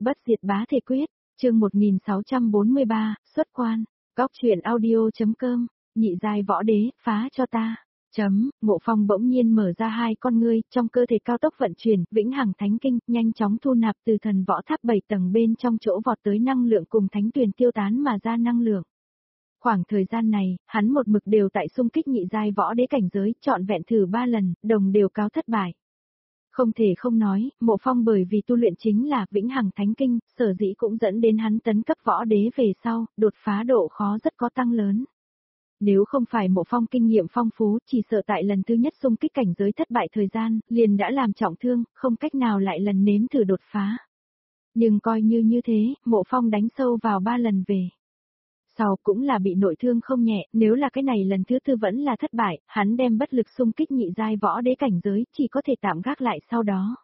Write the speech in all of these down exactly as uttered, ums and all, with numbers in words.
Bất diệt bá thể quyết, chương một nghìn sáu trăm bốn mươi ba, xuất quan, góc truyện audio.com, nhị giai võ đế, phá cho ta. Chấm, Mộ Phong bỗng nhiên mở ra hai con ngươi, trong cơ thể cao tốc vận chuyển, vĩnh hằng thánh kinh, nhanh chóng thu nạp từ thần võ tháp bảy tầng bên trong chỗ vọt tới năng lượng cùng thánh tuyền tiêu tán mà ra năng lượng. Khoảng thời gian này, hắn một mực đều tại xung kích nhị giai võ đế cảnh giới, trọn vẹn thử ba lần, đồng đều cáo thất bại. Không thể không nói, Mộ Phong bởi vì tu luyện chính là vĩnh hằng thánh kinh, sở dĩ cũng dẫn đến hắn tấn cấp võ đế về sau, đột phá độ khó rất có tăng lớn. Nếu không phải Mộ Phong kinh nghiệm phong phú, chỉ sợ tại lần thứ nhất xung kích cảnh giới thất bại thời gian, liền đã làm trọng thương, không cách nào lại lần nếm thử đột phá. Nhưng coi như như thế, Mộ Phong đánh sâu vào ba lần về. Sau cũng là bị nội thương không nhẹ, nếu là cái này lần thứ tư vẫn là thất bại, hắn đem bất lực xung kích nhị giai võ đế cảnh giới, chỉ có thể tạm gác lại sau đó.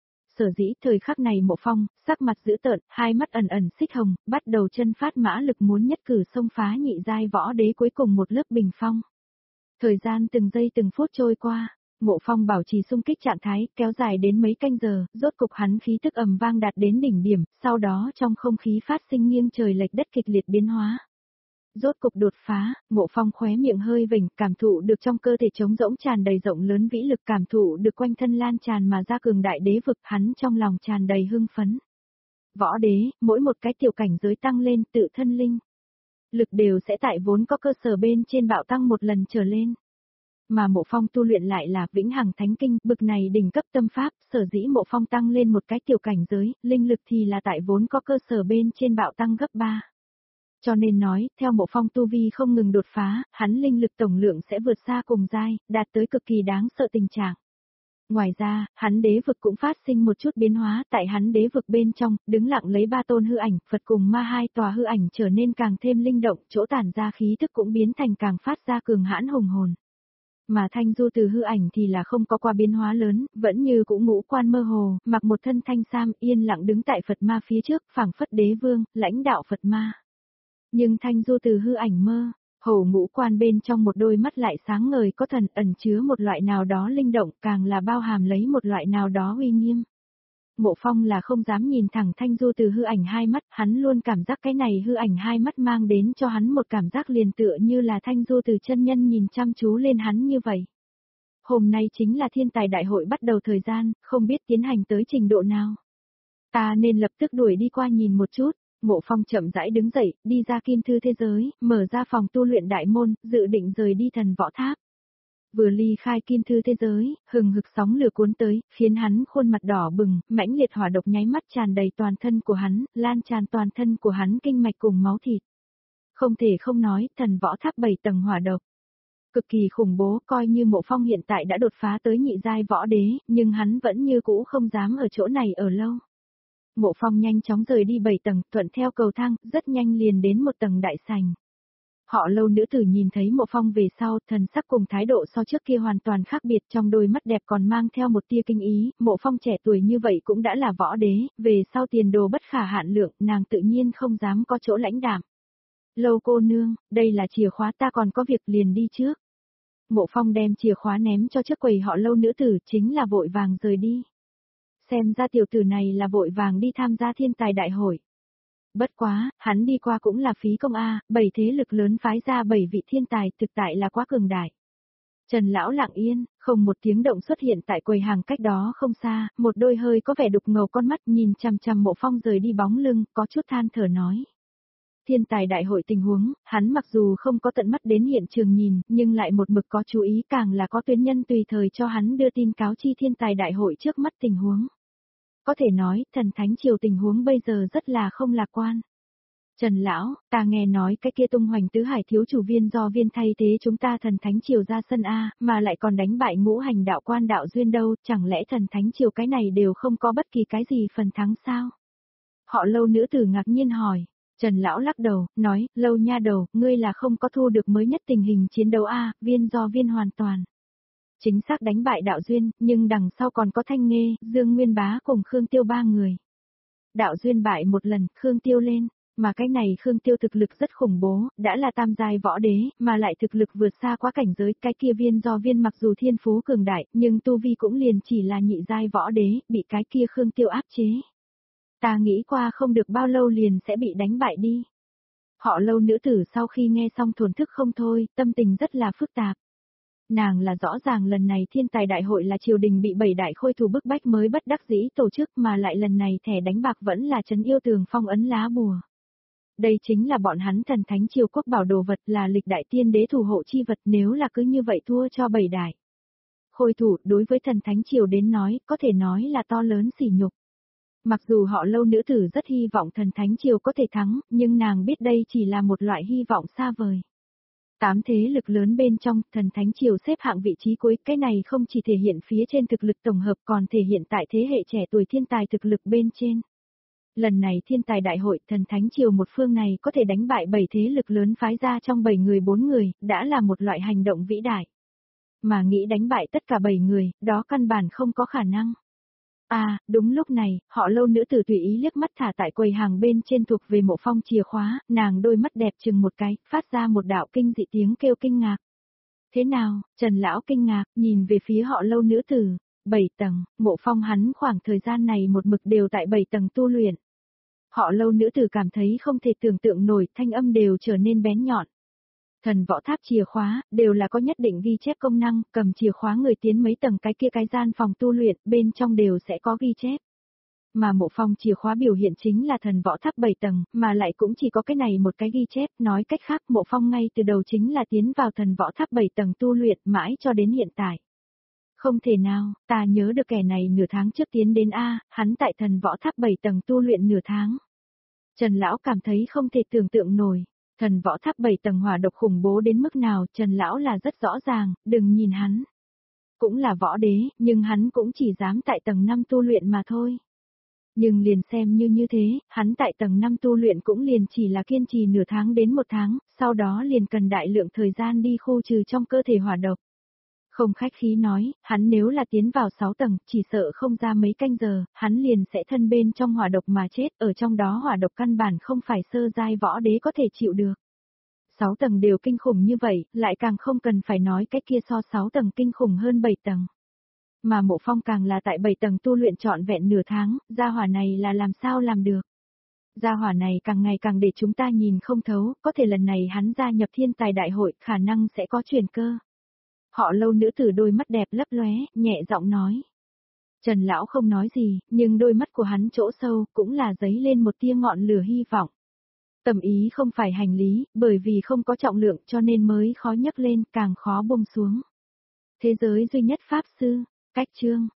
Sở dĩ thời khắc này Mộ Phong, sắc mặt dữ tợn, hai mắt ẩn ẩn xích hồng, bắt đầu chân phát mã lực muốn nhất cử xông phá nhị giai võ đế cuối cùng một lớp bình phong. Thời gian từng giây từng phút trôi qua, Mộ Phong bảo trì xung kích trạng thái, kéo dài đến mấy canh giờ, rốt cục hắn khí tức ầm vang đạt đến đỉnh điểm, sau đó trong không khí phát sinh nghiêng trời lệch đất kịch liệt biến hóa. Rốt cục đột phá, Mộ Phong khóe miệng hơi vểnh, cảm thụ được trong cơ thể trống rỗng tràn đầy rộng lớn vĩ lực, cảm thụ được quanh thân lan tràn mà ra cường đại đế vực, hắn trong lòng tràn đầy hưng phấn. Võ đế, mỗi một cái tiểu cảnh giới tăng lên, tự thân linh lực đều sẽ tại vốn có cơ sở bên trên bạo tăng một lần trở lên. Mà Mộ Phong tu luyện lại là vĩnh hằng thánh kinh, bực này đỉnh cấp tâm pháp, sở dĩ Mộ Phong tăng lên một cái tiểu cảnh giới, linh lực thì là tại vốn có cơ sở bên trên bạo tăng gấp ba. Cho nên nói, theo Mộ Phong tu vi không ngừng đột phá, hắn linh lực tổng lượng sẽ vượt xa cùng giai, đạt tới cực kỳ đáng sợ tình trạng. Ngoài ra, hắn đế vực cũng phát sinh một chút biến hóa, tại hắn đế vực bên trong, đứng lặng lấy ba tôn hư ảnh, Phật cùng ma hai tòa hư ảnh trở nên càng thêm linh động, chỗ tản ra khí thức cũng biến thành càng phát ra cường hãn hùng hồn. Mà Thanh Du từ hư ảnh thì là không có qua biến hóa lớn, vẫn như cũ ngũ quan mơ hồ, mặc một thân thanh sam, yên lặng đứng tại Phật ma phía trước, phảng phất đế vương, lãnh đạo Phật ma. Nhưng Thanh Du từ hư ảnh mơ, hồ ngũ quan bên trong một đôi mắt lại sáng ngời có thần, ẩn chứa một loại nào đó linh động, càng là bao hàm lấy một loại nào đó uy nghiêm. Mộ Phong là không dám nhìn thẳng Thanh Du từ hư ảnh hai mắt, hắn luôn cảm giác cái này hư ảnh hai mắt mang đến cho hắn một cảm giác liền tựa như là Thanh Du từ chân nhân nhìn chăm chú lên hắn như vậy. Hôm nay chính là thiên tài đại hội bắt đầu thời gian, không biết tiến hành tới trình độ nào. Ta nên lập tức đuổi đi qua nhìn một chút. Mộ Phong chậm rãi đứng dậy, đi ra kim thư thế giới, mở ra phòng tu luyện đại môn, dự định rời đi thần võ tháp. Vừa ly khai kim thư thế giới, hừng hực sóng lửa cuốn tới, khiến hắn khuôn mặt đỏ bừng, mãnh liệt hỏa độc nháy mắt tràn đầy toàn thân của hắn, lan tràn toàn thân của hắn kinh mạch cùng máu thịt. Không thể không nói, thần võ tháp bảy tầng hỏa độc. Cực kỳ khủng bố, coi như Mộ Phong hiện tại đã đột phá tới nhị giai võ đế, nhưng hắn vẫn như cũ không dám ở chỗ này ở lâu. Mộ Phong nhanh chóng rời đi bảy tầng, thuận theo cầu thang, rất nhanh liền đến một tầng đại sảnh. Họ Lâu nữ tử nhìn thấy Mộ Phong về sau, thần sắc cùng thái độ so trước kia hoàn toàn khác biệt, trong đôi mắt đẹp còn mang theo một tia kinh ý, Mộ Phong trẻ tuổi như vậy cũng đã là võ đế, về sau tiền đồ bất khả hạn lượng, nàng tự nhiên không dám có chỗ lãnh đạm. Lâu cô nương, đây là chìa khóa, ta còn có việc liền đi trước. Mộ Phong đem chìa khóa ném cho trước quầy Họ Lâu nữ tử, chính là vội vàng rời đi. Xem ra tiểu tử này là vội vàng đi tham gia thiên tài đại hội. Bất quá, hắn đi qua cũng là phí công a, bảy thế lực lớn phái ra bảy vị thiên tài, thực tại là quá cường đại. Trần lão lặng yên, không một tiếng động xuất hiện tại quầy hàng cách đó không xa, một đôi hơi có vẻ đục ngầu con mắt nhìn chằm chằm Mộ Phong rời đi bóng lưng, có chút than thở nói. Thiên tài đại hội tình huống, hắn mặc dù không có tận mắt đến hiện trường nhìn, nhưng lại một mực có chú ý, càng là có tuyến nhân tùy thời cho hắn đưa tin cáo chi thiên tài đại hội trước mắt tình huống. Có thể nói, thần thánh triều tình huống bây giờ rất là không lạc quan. Trần lão, ta nghe nói cái kia tung hoành tứ hải thiếu chủ viên do viên thay thế chúng ta thần thánh triều ra sân A, mà lại còn đánh bại ngũ hành đạo quan đạo duyên đâu, chẳng lẽ thần thánh triều cái này đều không có bất kỳ cái gì phần thắng sao? Họ Lâu nữ tử ngạc nhiên hỏi. Trần lão lắc đầu, nói, Lâu nha đầu, ngươi là không có thu được mới nhất tình hình chiến đấu A, viên do viên hoàn toàn. Chính xác đánh bại đạo duyên, nhưng đằng sau còn có Thanh Nghê, Dương Nguyên Bá cùng Khương Tiêu ba người. Đạo duyên bại một lần, Khương Tiêu lên, mà cái này Khương Tiêu thực lực rất khủng bố, đã là tam giai võ đế, mà lại thực lực vượt xa quá cảnh giới, cái kia viên do viên mặc dù thiên phú cường đại, nhưng tu vi cũng liền chỉ là nhị giai võ đế, bị cái kia Khương Tiêu áp chế. Ta nghĩ qua không được bao lâu liền sẽ bị đánh bại đi. Họ Lâu nữ tử sau khi nghe xong thổn thức không thôi, tâm tình rất là phức tạp. Nàng là rõ ràng lần này thiên tài đại hội là triều đình bị bảy đại khôi thủ bức bách mới bất đắc dĩ tổ chức, mà lại lần này thẻ đánh bạc vẫn là trấn yêu tường phong ấn lá bùa. Đây chính là bọn hắn thần thánh triều quốc bảo đồ vật, là lịch đại tiên đế thủ hộ chi vật, nếu là cứ như vậy thua cho bảy đại khôi thủ, đối với thần thánh triều đến nói, có thể nói là to lớn sỉ nhục. Mặc dù họ Lâu nữ tử rất hy vọng thần thánh triều có thể thắng, nhưng nàng biết đây chỉ là một loại hy vọng xa vời. Tám thế lực lớn bên trong, thần thánh triều xếp hạng vị trí cuối, cái này không chỉ thể hiện phía trên thực lực tổng hợp còn thể hiện tại thế hệ trẻ tuổi thiên tài thực lực bên trên. Lần này thiên tài đại hội, thần thánh triều một phương này có thể đánh bại bảy thế lực lớn phái ra trong bảy người bốn người, đã là một loại hành động vĩ đại. Mà nghĩ đánh bại tất cả bảy người, đó căn bản không có khả năng. À, đúng lúc này, họ Lâu nữ tử tùy ý liếc mắt thả tại quầy hàng bên trên thuộc về Mộ Phong chìa khóa, nàng đôi mắt đẹp chừng một cái, phát ra một đạo kinh dị tiếng kêu kinh ngạc. Thế nào, Trần Lão kinh ngạc, nhìn về phía họ Lâu nữ tử, bảy tầng, Mộ Phong hắn khoảng thời gian này một mực đều tại bảy tầng tu luyện. Họ Lâu nữ tử cảm thấy không thể tưởng tượng nổi, thanh âm đều trở nên bén nhọn. Thần võ tháp chìa khóa, đều là có nhất định ghi chép công năng, cầm chìa khóa người tiến mấy tầng cái kia cái gian phòng tu luyện, bên trong đều sẽ có ghi chép. Mà Mộ Phong chìa khóa biểu hiện chính là thần võ tháp bảy tầng, mà lại cũng chỉ có cái này một cái ghi chép, nói cách khác Mộ Phong ngay từ đầu chính là tiến vào thần võ tháp bảy tầng tu luyện mãi cho đến hiện tại. Không thể nào, ta nhớ được kẻ này nửa tháng trước tiến đến A, hắn tại thần võ tháp bảy tầng tu luyện nửa tháng. Trần Lão cảm thấy không thể tưởng tượng nổi. Thần võ tháp bảy tầng hỏa độc khủng bố đến mức nào, Trần Lão là rất rõ ràng, đừng nhìn hắn. Cũng là võ đế, nhưng hắn cũng chỉ dám tại tầng năm tu luyện mà thôi. Nhưng liền xem như như thế, hắn tại tầng năm tu luyện cũng liền chỉ là kiên trì nửa tháng đến một tháng, sau đó liền cần đại lượng thời gian đi khu trừ trong cơ thể hỏa độc. Không khách khí nói, hắn nếu là tiến vào sáu tầng, chỉ sợ không ra mấy canh giờ, hắn liền sẽ thân bên trong hỏa độc mà chết, ở trong đó hỏa độc căn bản không phải sơ giai võ đế có thể chịu được. Sáu tầng đều kinh khủng như vậy, lại càng không cần phải nói cái kia so sáu tầng kinh khủng hơn bảy tầng. Mà Mộ Phong càng là tại bảy tầng tu luyện trọn vẹn nửa tháng, gia hỏa này là làm sao làm được. Gia hỏa này càng ngày càng để chúng ta nhìn không thấu, có thể lần này hắn gia nhập thiên tài đại hội, khả năng sẽ có chuyển cơ. Họ Lâu nữ tử đôi mắt đẹp lấp lóe, nhẹ giọng nói. Trần Lão không nói gì, nhưng đôi mắt của hắn chỗ sâu cũng là giấy lên một tia ngọn lửa hy vọng. Tầm ý không phải hành lý, bởi vì không có trọng lượng cho nên mới khó nhấc lên, càng khó buông xuống. Thế giới duy nhất pháp sư, cách chương.